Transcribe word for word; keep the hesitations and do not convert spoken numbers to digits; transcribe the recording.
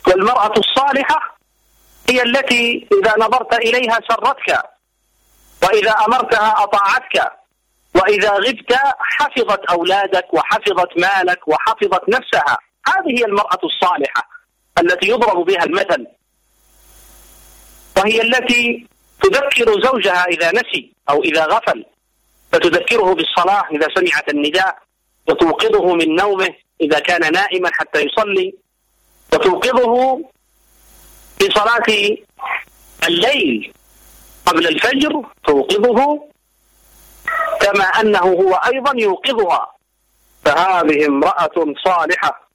والمرأة الصالحة هي التي إذا نظرت إليها سرتك، وإذا أمرتها أطاعتك، وإذا غبت حفظت أولادك وحفظت مالك وحفظت نفسها. هذه هي المرأة الصالحة التي يضرب بها المثل، وهي التي تذكر زوجها إذا نسي أو إذا غفل، فتذكره بالصلاة إذا سمعت النداء، وتوقظه من نومه إذا كان نائما حتى يصلي، وتوقظه في صلاة الليل قبل الفجر، توقظه كما أنه هو أيضا يوقظها. فهذه امرأة صالحة